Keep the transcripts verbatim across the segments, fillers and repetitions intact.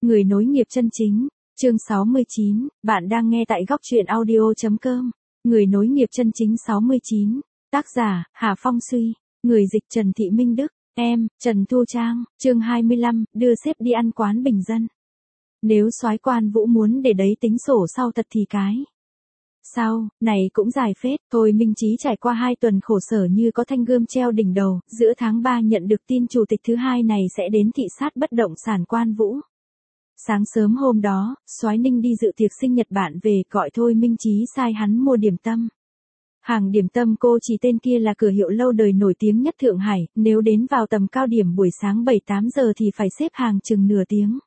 Người nối nghiệp chân chính, chương sáu mươi chín, bạn đang nghe tại góc truyện audio.com. Người nối nghiệp chân chính sáu mươi chín, tác giả, Hà Phong Suy, người dịch Trần Thị Minh Đức, em, Trần Thu Trang, chương hai mươi lăm, đưa sếp đi ăn quán bình dân. Nếu soái Quan Vũ muốn để đấy tính sổ sau thật thì cái. Sao, này cũng dài phết, thôi Minh Chí trải qua hai tuần khổ sở như có thanh gươm treo đỉnh đầu, giữa tháng ba nhận được tin chủ tịch thứ hai này sẽ đến thị sát bất động sản Quan Vũ. Sáng sớm hôm đó, soái Ninh đi dự tiệc sinh nhật bạn về, gọi thôi Minh Chí sai hắn mua điểm tâm. Hàng điểm tâm cô chỉ tên kia là cửa hiệu lâu đời nổi tiếng nhất Thượng Hải, nếu đến vào tầm cao điểm buổi sáng bảy tám giờ thì phải xếp hàng chừng nửa tiếng.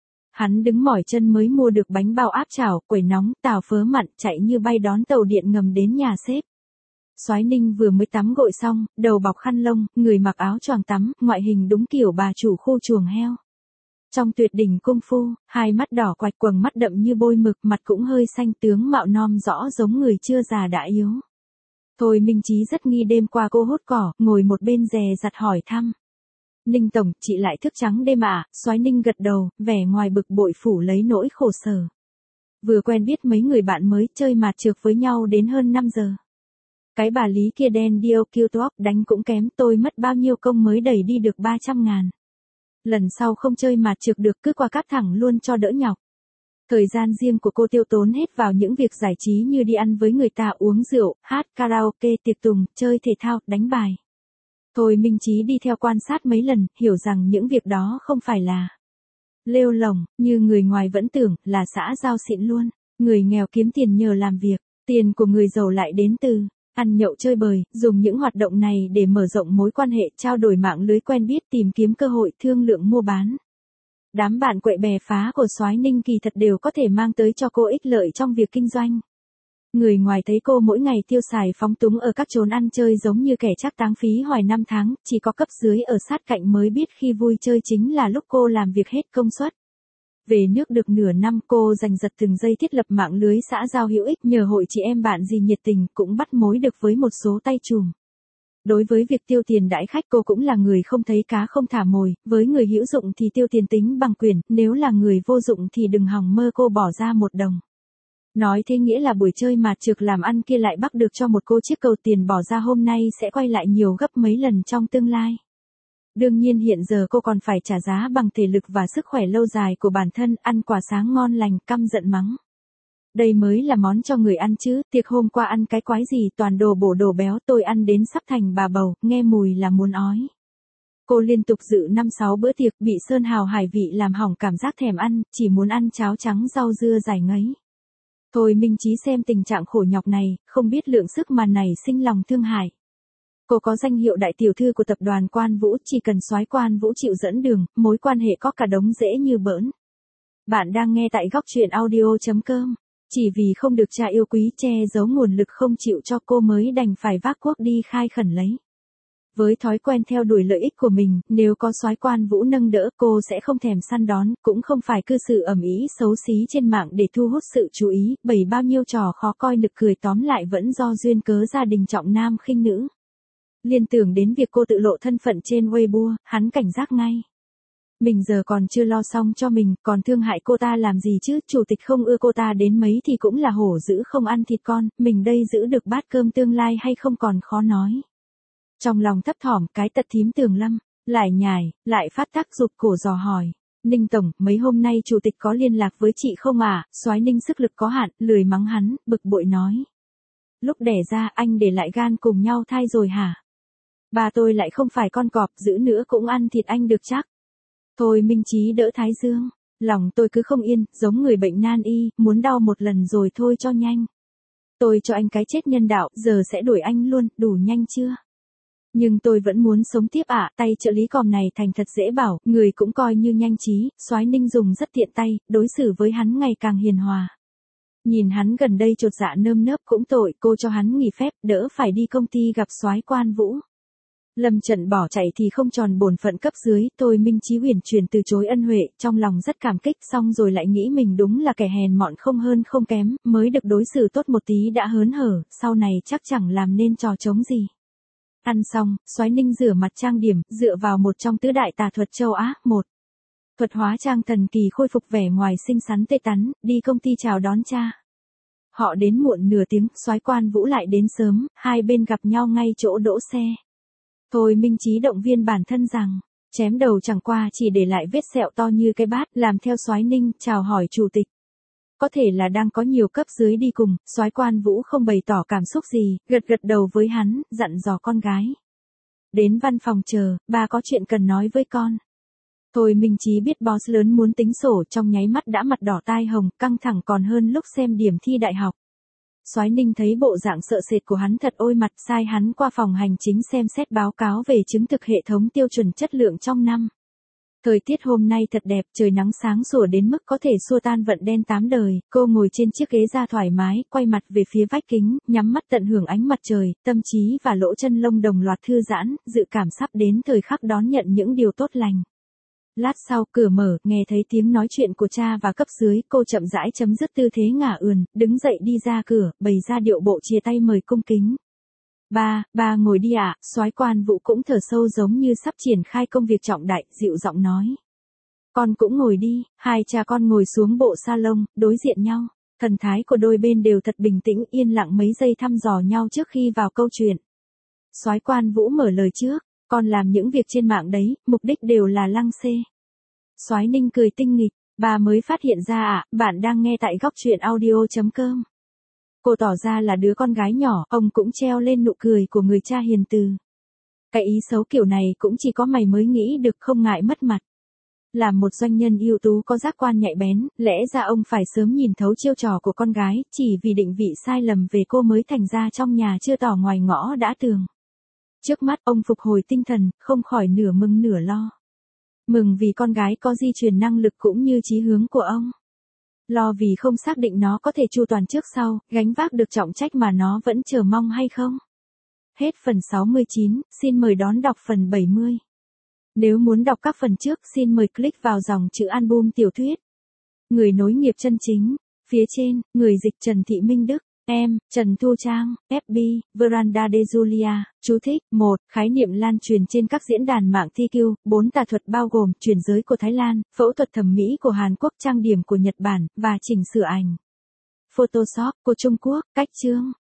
Hắn đứng mỏi chân mới mua được bánh bao áp chảo, quẩy nóng, tàu phớ mặn, chạy như bay đón tàu điện ngầm đến nhà sếp. Soái Ninh vừa mới tắm gội xong, đầu bọc khăn lông, người mặc áo choàng tắm, ngoại hình đúng kiểu bà chủ khu chuồng heo. Trong tuyệt đỉnh công phu, hai mắt đỏ quạch, quầng mắt đậm như bôi mực, mặt cũng hơi xanh, tướng mạo non rõ giống người chưa già đã yếu. Thôi Minh Chí rất nghi đêm qua cô hốt cỏ, ngồi một bên dè dặt hỏi thăm. Ninh tổng, chị lại thức trắng đêm à? Soái Ninh gật đầu, vẻ ngoài bực bội phủ lấy nỗi khổ sở. Vừa quen biết mấy người bạn mới, chơi mạt trược với nhau đến hơn năm giờ. Cái bà Lý kia đen điêu kiêu toác, đánh cũng kém, tôi mất bao nhiêu công mới đẩy đi được ba trăm ngàn. Lần sau không chơi mạt trược được, cứ qua cáp thẳng luôn cho đỡ nhọc. Thời gian riêng của cô tiêu tốn hết vào những việc giải trí như đi ăn với người ta, uống rượu, hát karaoke, tiệc tùng, chơi thể thao, đánh bài. Thôi Minh Chí đi theo quan sát mấy lần, hiểu rằng những việc đó không phải là lêu lổng, như người ngoài vẫn tưởng, là xã giao xịn luôn. Người nghèo kiếm tiền nhờ làm việc, tiền của người giàu lại đến từ ăn nhậu chơi bời, dùng những hoạt động này để mở rộng mối quan hệ, trao đổi mạng lưới quen biết, tìm kiếm cơ hội thương lượng mua bán. Đám bạn quậy bè phá của soái Ninh kỳ thật đều có thể mang tới cho cô ích lợi trong việc kinh doanh. Người ngoài thấy cô mỗi ngày tiêu xài phóng túng ở các chốn ăn chơi giống như kẻ trác táng phí hoài năm tháng, chỉ có cấp dưới ở sát cạnh mới biết khi vui chơi chính là lúc cô làm việc hết công suất. Về nước được nửa năm, cô giành giật từng giây thiết lập mạng lưới xã giao hữu ích, nhờ hội chị em bạn gì nhiệt tình, cũng bắt mối được với một số tay trùm. Đối với việc tiêu tiền đãi khách, cô cũng là người không thấy cá không thả mồi, với người hữu dụng thì tiêu tiền tính bằng quyền, nếu là người vô dụng thì đừng hòng mơ cô bỏ ra một đồng. Nói thế nghĩa là buổi chơi mạt trược làm ăn kia lại bắt được cho một cô chiếc cầu, tiền bỏ ra hôm nay sẽ quay lại nhiều gấp mấy lần trong tương lai. Đương nhiên hiện giờ cô còn phải trả giá bằng thể lực và sức khỏe lâu dài của bản thân, ăn quả sáng ngon lành, căm giận mắng. Đây mới là món cho người ăn chứ, tiệc hôm qua ăn cái quái gì, toàn đồ bổ đồ béo, tôi ăn đến sắp thành bà bầu, nghe mùi là muốn ói. Cô liên tục dự năm sáu bữa tiệc, bị sơn hào hải vị làm hỏng cảm giác thèm ăn, chỉ muốn ăn cháo trắng rau dưa dài ngấy. Thôi Minh Chí xem tình trạng khổ nhọc này, không biết lượng sức mà này sinh lòng thương hại. Cô có danh hiệu đại tiểu thư của tập đoàn Quan Vũ, chỉ cần soái Quan Vũ chịu dẫn đường, mối quan hệ có cả đống rễ như bỡn. Bạn đang nghe tại góc truyện audio.com. Chỉ vì không được cha yêu quý che giấu nguồn lực không chịu cho, cô mới đành phải vác cuốc đi khai khẩn lấy. Với thói quen theo đuổi lợi ích của mình, nếu có soái Quan Vũ nâng đỡ, cô sẽ không thèm săn đón, cũng không phải cư xử ầm ĩ xấu xí trên mạng để thu hút sự chú ý, bày bao nhiêu trò khó coi nực cười, tóm lại vẫn do duyên cớ gia đình trọng nam khinh nữ. Liên tưởng đến việc cô tự lộ thân phận trên Weibo, hắn cảnh giác ngay. Mình giờ còn chưa lo xong cho mình, còn thương hại cô ta làm gì chứ, chủ tịch không ưa cô ta đến mấy thì cũng là hổ dữ không ăn thịt con, mình đây giữ được bát cơm tương lai hay không còn khó nói. Trong lòng thấp thỏm, cái tật thím Tường Lâm, lại nhải, lại phát tác rụt cổ dò hỏi. Ninh tổng, mấy hôm nay chủ tịch có liên lạc với chị không à? Soái Ninh sức lực có hạn, lười mắng hắn, bực bội nói. Lúc đẻ ra anh để lại gan cùng nhau thai rồi hả? Bà tôi lại không phải con cọp, giữ nữa cũng ăn thịt anh được chắc. Thôi Minh Chí đỡ thái dương, lòng tôi cứ không yên, giống người bệnh nan y, muốn đau một lần rồi thôi cho nhanh. Tôi cho anh cái chết nhân đạo, giờ sẽ đuổi anh luôn, đủ nhanh chưa? Nhưng tôi vẫn muốn sống tiếp ạ, à, tay trợ lý còm này thành thật dễ bảo, người cũng coi như nhanh trí, soái Ninh dùng rất tiện tay, đối xử với hắn ngày càng hiền hòa. Nhìn hắn gần đây chột dạ nơm nớp cũng tội, cô cho hắn nghỉ phép, đỡ phải đi công ty gặp soái Quan Vũ. Lâm trận bỏ chạy thì không tròn bổn phận cấp dưới, tôi Minh Chí huyền truyền từ chối ân huệ, trong lòng rất cảm kích, xong rồi lại nghĩ mình đúng là kẻ hèn mọn không hơn không kém, mới được đối xử tốt một tí đã hớn hở, sau này chắc chẳng làm nên trò trống gì. Ăn xong, soái Ninh rửa mặt trang điểm, dựa vào một trong tứ đại tà thuật châu Á, một. Thuật hóa trang thần kỳ khôi phục vẻ ngoài xinh xắn tê tắn, đi công ty chào đón cha. Họ đến muộn nửa tiếng, soái Quan Vũ lại đến sớm, hai bên gặp nhau ngay chỗ đỗ xe. Thôi Minh Chí động viên bản thân rằng, chém đầu chẳng qua chỉ để lại vết sẹo to như cái bát, làm theo soái Ninh, chào hỏi chủ tịch. Có thể là đang có nhiều cấp dưới đi cùng, soái Quan Vũ không bày tỏ cảm xúc gì, gật gật đầu với hắn, dặn dò con gái. Đến văn phòng chờ, ba có chuyện cần nói với con. Thôi Minh Chí biết boss lớn muốn tính sổ, trong nháy mắt đã mặt đỏ tai hồng, căng thẳng còn hơn lúc xem điểm thi đại học. Soái Ninh thấy bộ dạng sợ sệt của hắn thật ôi mặt, sai hắn qua phòng hành chính xem xét báo cáo về chứng thực hệ thống tiêu chuẩn chất lượng trong năm. Thời tiết hôm nay thật đẹp, trời nắng sáng sủa đến mức có thể xua tan vận đen tám đời, cô ngồi trên chiếc ghế da thoải mái, quay mặt về phía vách kính, nhắm mắt tận hưởng ánh mặt trời, tâm trí và lỗ chân lông đồng loạt thư giãn, dự cảm sắp đến thời khắc đón nhận những điều tốt lành. Lát sau, cửa mở, nghe thấy tiếng nói chuyện của cha và cấp dưới, cô chậm rãi chấm dứt tư thế ngả ườn, đứng dậy đi ra cửa, bày ra điệu bộ chia tay mời cung kính. Ba, ba ngồi đi ạ, à, soái Quan Vũ cũng thở sâu giống như sắp triển khai công việc trọng đại, dịu giọng nói. Con cũng ngồi đi, hai cha con ngồi xuống bộ salon, đối diện nhau, thần thái của đôi bên đều thật bình tĩnh, yên lặng mấy giây thăm dò nhau trước khi vào câu chuyện. Soái Quan Vũ mở lời trước, con làm những việc trên mạng đấy, mục đích đều là lăng xê. Soái Ninh cười tinh nghịch, bà mới phát hiện ra ạ, à, bạn đang nghe tại góc truyện audio chấm com. Cô tỏ ra là đứa con gái nhỏ, ông cũng treo lên nụ cười của người cha hiền từ. Cái ý xấu kiểu này cũng chỉ có mày mới nghĩ được, không ngại mất mặt. Là một doanh nhân ưu tú có giác quan nhạy bén, lẽ ra ông phải sớm nhìn thấu chiêu trò của con gái, chỉ vì định vị sai lầm về cô mới thành ra trong nhà chưa tỏ ngoài ngõ đã tường. Trước mắt ông phục hồi tinh thần, không khỏi nửa mừng nửa lo. Mừng vì con gái có di truyền năng lực cũng như chí hướng của ông. Lo vì không xác định nó có thể chu toàn trước sau, gánh vác được trọng trách mà nó vẫn chờ mong hay không. Hết phần sáu mươi chín, xin mời đón đọc phần bảy mươi. Nếu muốn đọc các phần trước, xin mời click vào dòng chữ album tiểu thuyết. Người nối nghiệp chân chính. Phía trên, người dịch Trần Thị Minh Đức. Em, Trần Thu Trang, ép bê, Veranda de Julia. Chú thích, một. Khái niệm lan truyền trên các diễn đàn mạng thi kiu, bốn tà thuật bao gồm, chuyển giới của Thái Lan, phẫu thuật thẩm mỹ của Hàn Quốc, trang điểm của Nhật Bản, và chỉnh sửa ảnh. Photoshop của Trung Quốc, cách chương.